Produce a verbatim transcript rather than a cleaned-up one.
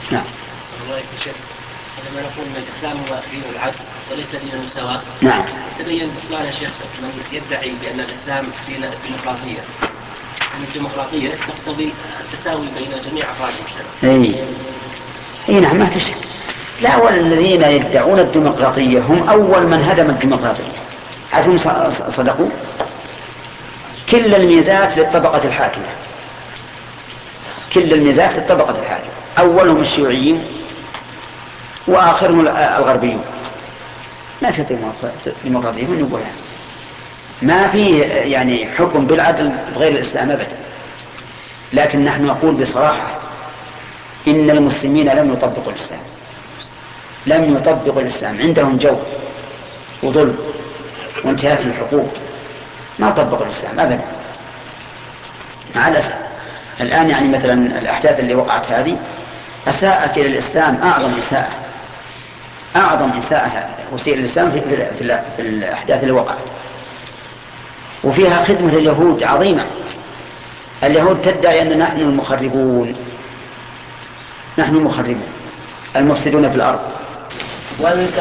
نعم. الله عليك يا شيخ، لما نقول ان الاسلام هو دين العدل وليس دين المساواه. نعم. تبين بطلان يا شيخ من يدعي بان الاسلام دين الديمقراطيه. ان الديمقراطيه تقتضي التساوي بين جميع افراد المجتمع. اي اي نعم، ما في شك. لا، والذين يدعون الديمقراطيه هم اول من هدم الديمقراطيه. عارفين صدقوا؟ كل الميزات للطبقه الحاكمه، كل الميزات للطبقه الحاكمه، اولهم الشيوعيين واخرهم الغربيون. ما في ديمقراطيه من يقولها، ما في يعني حكم بالعدل غير الاسلام ابدا. لكن نحن نقول بصراحه ان المسلمين لم يطبقوا الاسلام، لم يطبقوا الاسلام، عندهم جور وظلم وانتهاك الحقوق، ما طبقوا الاسلام ابدا مع الاسف. الان يعني مثلا الاحداث اللي وقعت هذه اساءت الى الاسلام اعظم اساءه، اعظم اساءه وسيء الاسلام في, في, في, في الاحداث اللي وقعت، وفيها خدمه اليهود عظيمه. اليهود تدعي ان نحن المخربون، نحن المخربون المفسدون في الارض.